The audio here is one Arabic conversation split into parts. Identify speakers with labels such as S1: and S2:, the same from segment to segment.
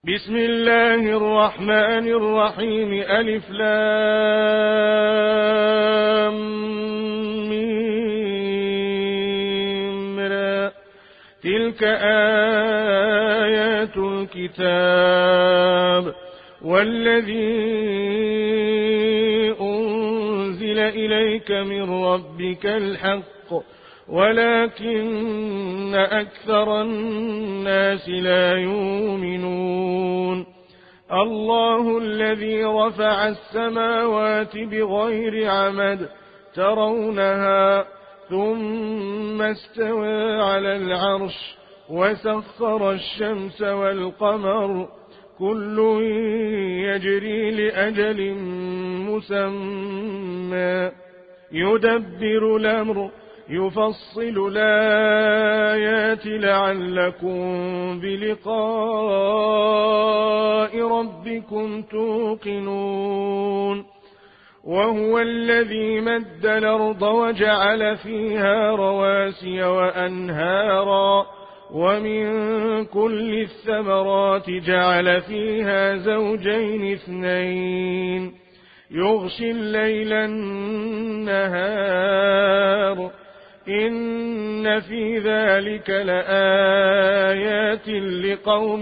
S1: بسم الله الرحمن الرحيم ألف لام ميم را تلك آيات الكتاب والذي أنزل إليك من ربك الحق ولكن أكثر الناس لا يؤمنون الله الذي رفع السماوات بغير عمد ترونها ثم استوى على العرش وسخر الشمس والقمر كل يجري لأجل مسمى يدبر الأمر يفصل الآيات لعلكم بلقاء ربكم توقنون وهو الذي مد الأرض وجعل فيها رواسي وأنهارا ومن كل الثمرات جعل فيها زوجين اثنين يغشي الليل النهار إن في ذلك لآيات لقوم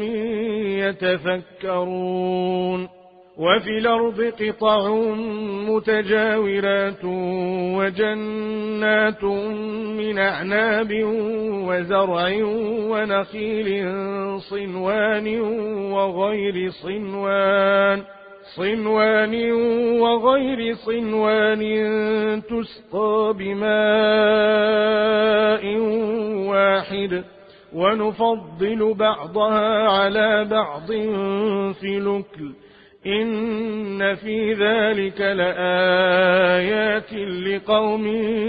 S1: يتفكرون وفي الأرض قطع متجاورات وجنات من أعناب وزرع ونخيل صنوان وغير صنوان تسقى بماء واحد ونفضل بعضها على بعض في الأكل إن في ذلك لآيات لقوم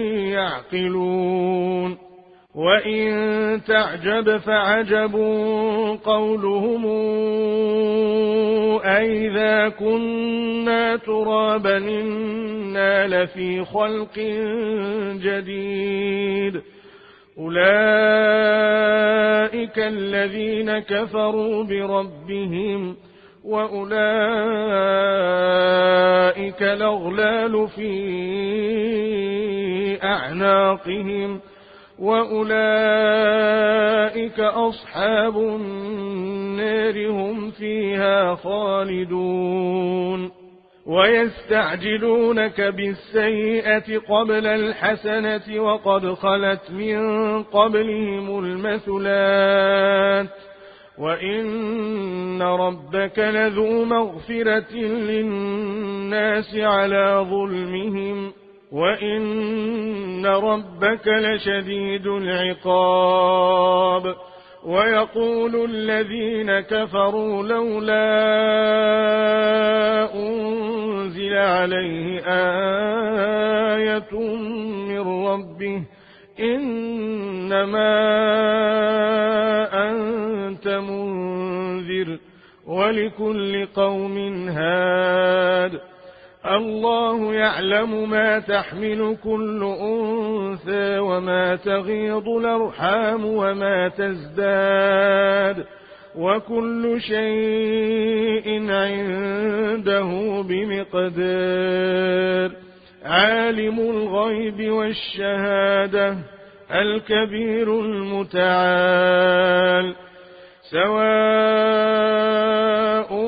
S1: يعقلون وإن تعجب فعجب قولهم أئذا كنا ترابا إنا لفي خلق جديد أولئك الذين كفروا بربهم وأولئك الأغلال في أعناقهم وأولئك أصحاب النار هم فيها خالدون ويستعجلونك بالسيئة قبل الحسنة وقد خلت من قبلهم المثلات وإن ربك لذو مغفرة للناس على ظلمهم وإن ربك لشديد العقاب ويقول الذين كفروا لولا أنزل عليه آية من ربه إنما أنت منذر ولكل قوم هاد الله يعلم ما تحمل كل أنثى وما تغيض الأرحام وما تزداد وكل شيء عنده بمقدار عالم الغيب والشهادة الكبير المتعال سواء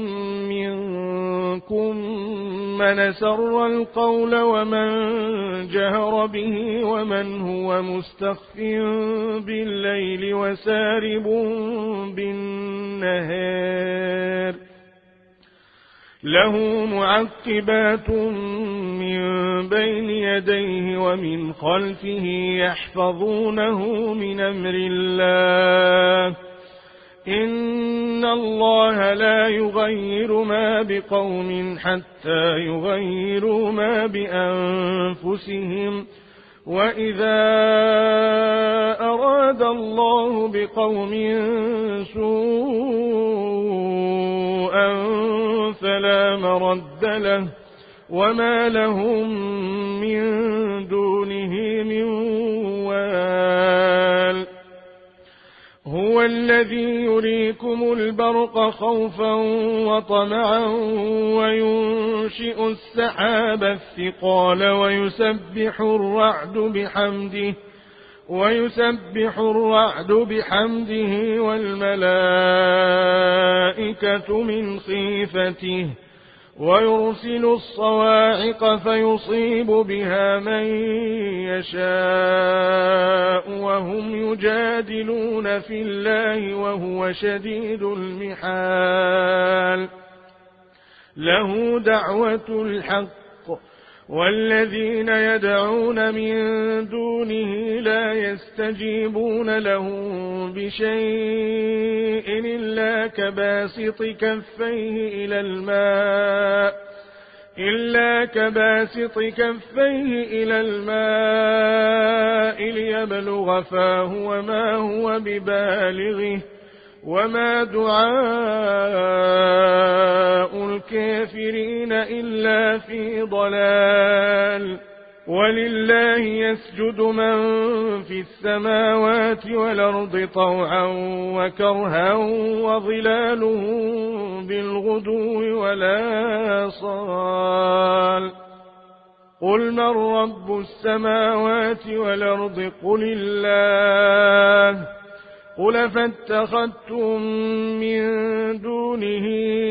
S1: منكم من سر القول ومن جهر به ومن هو مستخف بالليل وسارب بالنهار له معقبات من بين يديه ومن خلفه يحفظونه من أمر الله إن الله لا يغير ما بقوم حتى يغيروا ما بأنفسهم وإذا أراد الله بقوم سوءا فلا مرد له وما لهم من دونه من وال هو وهو الذي يريكم البرق خوفا وطمعا وينشئ السحاب الثقال ويسبح الرعد بحمده والملائكة من خيفته ويرسل الصواعق فيصيب بها من يشاء وهم يجادلون في الله وهو شديد المحال له دعوة الحق والذين يدعون من دونه لا يستجيبون لهم بشيء إلا كباسط كفيه إلى الماء ليبلغ فاه وما هو ببالغه وما دعاء الكافرين إلا في ضلال ولله يسجد من في السماوات والأرض طوعا وكرها وظلالهم بالغدو والآصال قل من رب السماوات والأرض قل الله قل فاتخذتم من دونه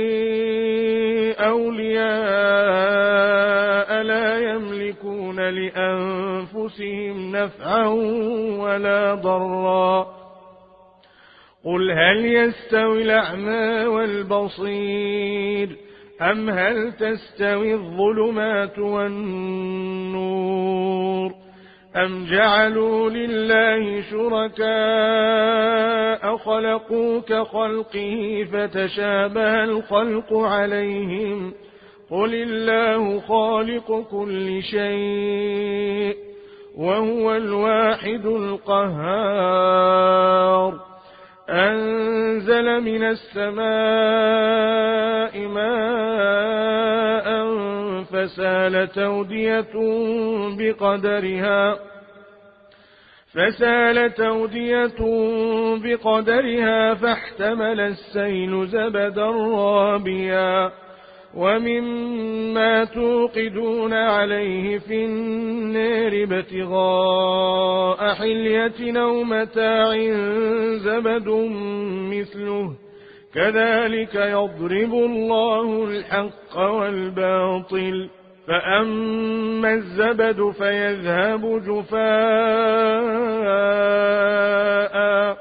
S1: أولياء لا يملكون لأنفسهم نفعا ولا ضرا قل هل يستوي الأعمى والبصير أم هل تستوي الظلمات والنور أم جعلوا لله شركاء خلقوا كخلقه فتشابه الخلق عليهم قل الله خالق كل شيء وهو الواحد القهار أنزل من السماء ماء فسالت أودية بقدرها فاحتمل السيل زبدا رابيا ومما توقدون عليه في النار ابتغاء حلية أو متاع زبد مثله كذلك يضرب الله الحق والباطل فأما الزبد فيذهب جفاء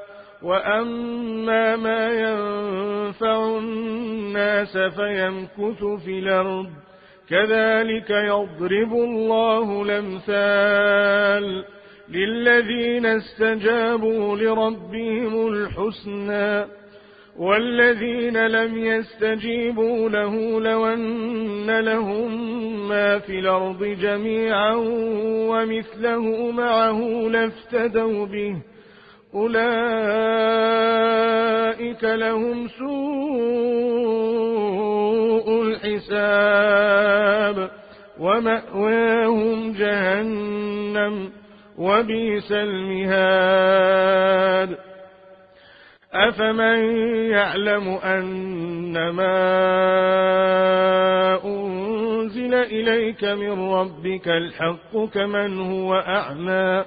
S1: وأما ما ينفع الناس فيمكث في الأرض كذلك يضرب الله الأمثال للذين استجابوا لربهم الحسنى والذين لم يستجيبوا له لو أن لهم ما في الأرض جميعا ومثله معه لافتدوا به أولئك لهم سوء الحساب ومأواهم جهنم وبئس المهاد أفمن يعلم أنما أنزل إليك من ربك الحق كمن هو أعمى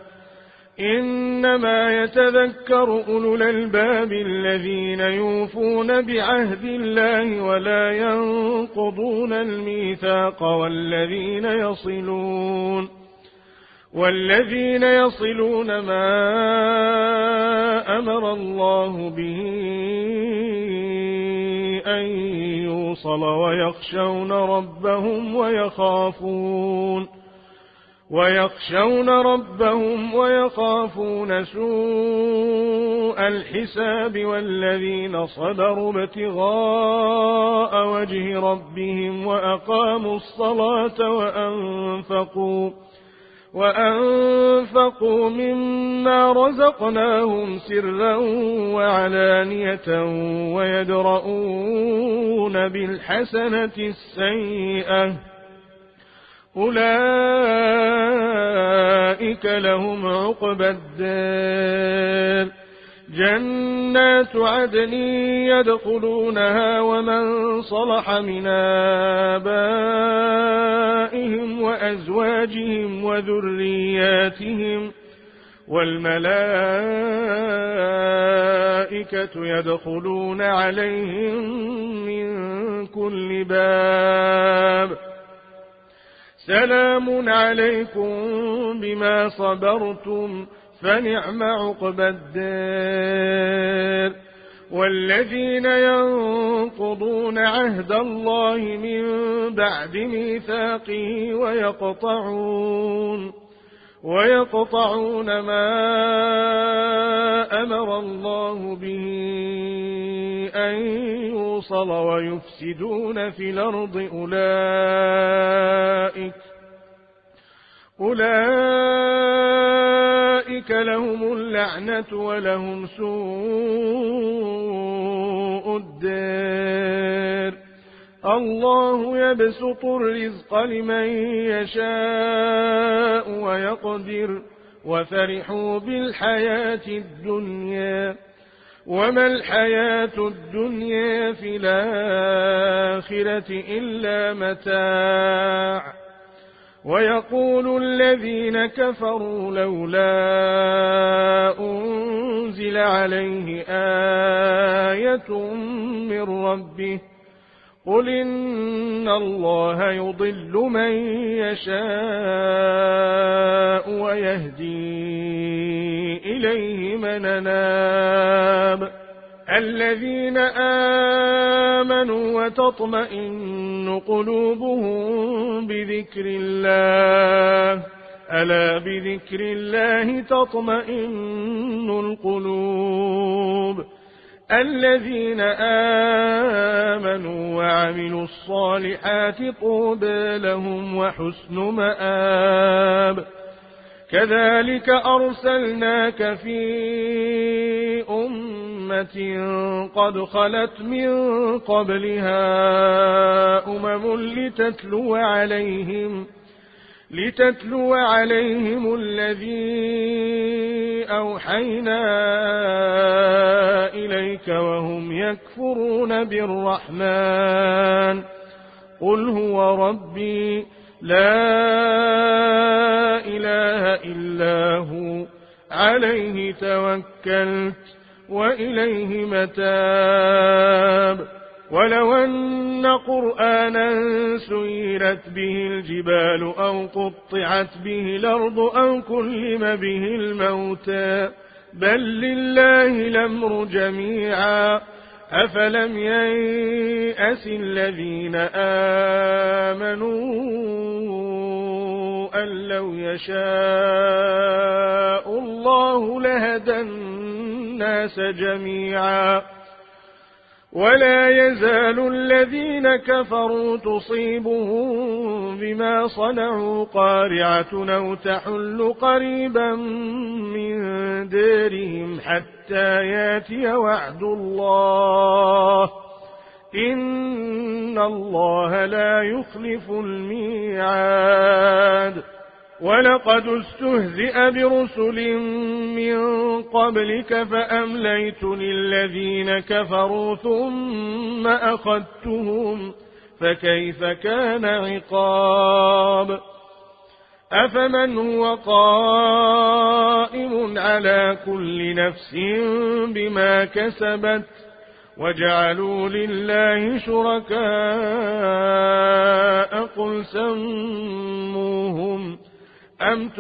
S1: إنما يتذكر أولو الألباب الذين يوفون بعهد الله ولا ينقضون الميثاق والذين يصلون ما أمر الله به أن يوصل ويخشون ربهم ويخافون سوء الحساب والذين صبروا ابتغاء وجه ربهم وأقاموا الصلاة وأنفقوا مما رزقناهم سرا وعلانية ويدرؤون بالحسنة السيئة أولئك لهم عقبى الدار جنات عدن يدخلونها ومن صلح من آبائهم وأزواجهم وذرياتهم والملائكة يدخلون عليهم من كل باب سلام عليكم بما صبرتم فنعم عقبى الدار. والذين ينقضون عهد الله من بعد ميثاقه ويقطعون ما أمر الله به أن يوصل ويفسدون في الأرض أولئك لهم اللعنة ولهم سوء الدار. الله يبسط الرزق لمن يشاء ويقدر وفرحوا بالحياة الدنيا وما الحياة الدنيا في الآخرة إلا متاع. ويقول الذين كفروا لولا أنزل عليه آية من ربه قل إن الله يضل من يشاء ويهدي إليه من أناب. الذين آمنوا وتطمئن قلوبهم بذكر الله ألا بذكر الله تطمئن القلوب. الذين آمنوا وعملوا الصالحات طوبى لهم وحسن مآب. كذلك أرسلناك في أمة قد خلت من قبلها لتتلو عليهم الذي أوحينا إليك وهم يكفرون بالرحمن قل هو ربي لا إله إلا هو عليه توكلت وإليه متاب. ولو أن قرآنا سيرت به الجبال أو قطعت به الأرض أو كلم به الموتى بل لله الأمر جميعا أفلم ييأس الذين آمنوا أن لو يشاء الله لهدى الناس جميعا. ولا يزال الذين كفروا تصيبهم بما صنعوا قارعة أو تحل قريبا من دارهم حتى ياتي وعد الله إن الله لا يخلف الميعاد. ولقد استهزئ برسل من قبلك فأمليت للذين كفروا ثم أخذتهم فكيف كان عقاب. أفمن هو قائم على كل نفس بما كسبت وجعلوا لله شركاء قل سموهم أم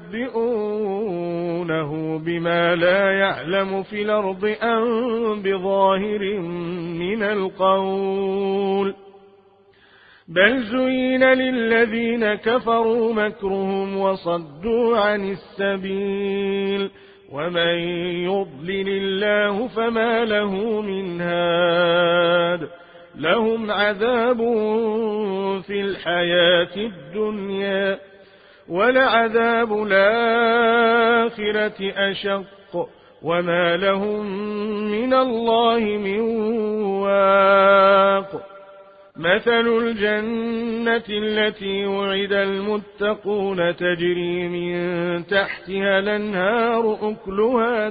S1: تنبئونه بما لا يعلم في الأرض أم بظاهر من القول بل زين للذين كفروا مكرهم وصدوا عن السبيل ومن يضلل الله فما له من هاد. لهم عذاب في الحياة الدنيا ولعذاب الآخرة أشق وما لهم من الله من واق. مثل الجنة التي وعد المتقون تجري من تحتها الأنهار أكلها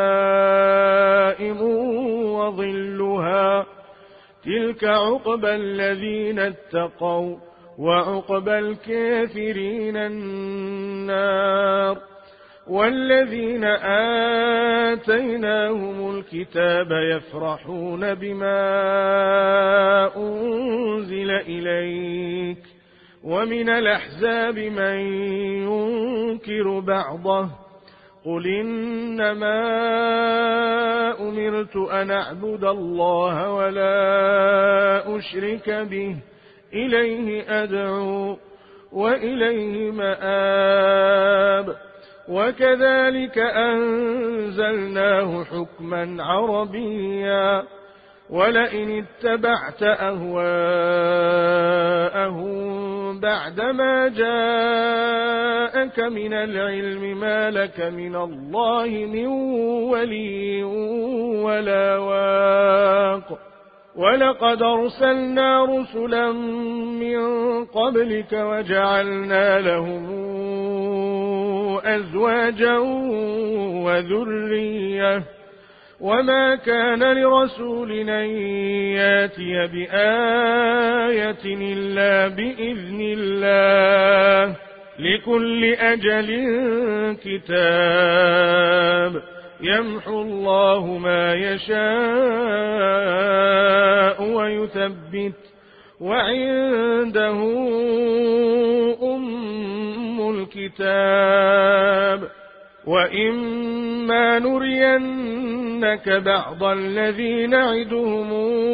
S1: دائم وظلها تلك عقبى الذين اتقوا وعقبى الكافرين النار والذين آتيناهم الكتاب يفرحون بما أنزل إليك ومن الأحزاب من ينكر بعضه قل إنما أمرت أن أعبد الله ولا أشرك به إليه أدعو وإليه مآب وكذلك أنزلناه حكما عربيا ولئن اتبعت أهواءهم بعدما جاءك من العلم ما لك من الله من ولي ولا واق ولقد أرسلنا رسلا من قبلك وجعلنا لهم أزواجا وذرية وما كان لرسول أن ياتي بآية إلا بإذن الله لكل أجل كتاب يمحو الله ما يشاء ويثبت وعنده أم الكتاب وإما نرينك بعض الذي نعدهم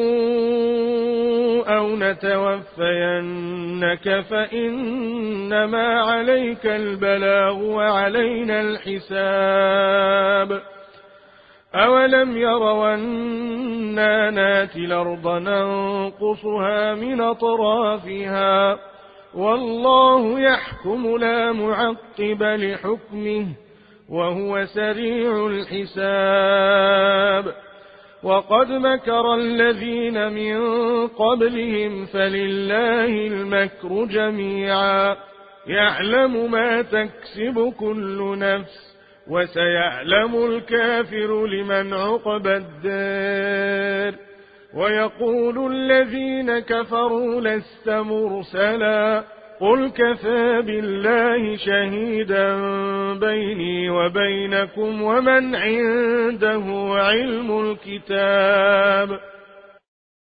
S1: أو نتوفينك فإنما عليك البلاغ وعلينا الحساب أولم يروا أنا ناتي الأرض ننقصها من أطرافها والله يحكم لا معقب لحكمه وهو سريع الحساب وقد مكر الذين من قبلهم فلله المكر جميعا يعلم ما تكسب كل نفس وسيعلم الكافر لمن عقبى الدار ويقول الذين كفروا لست مرسلا قل كفى بالله شهيدا بيني وبينكم ومن عنده علم الكتاب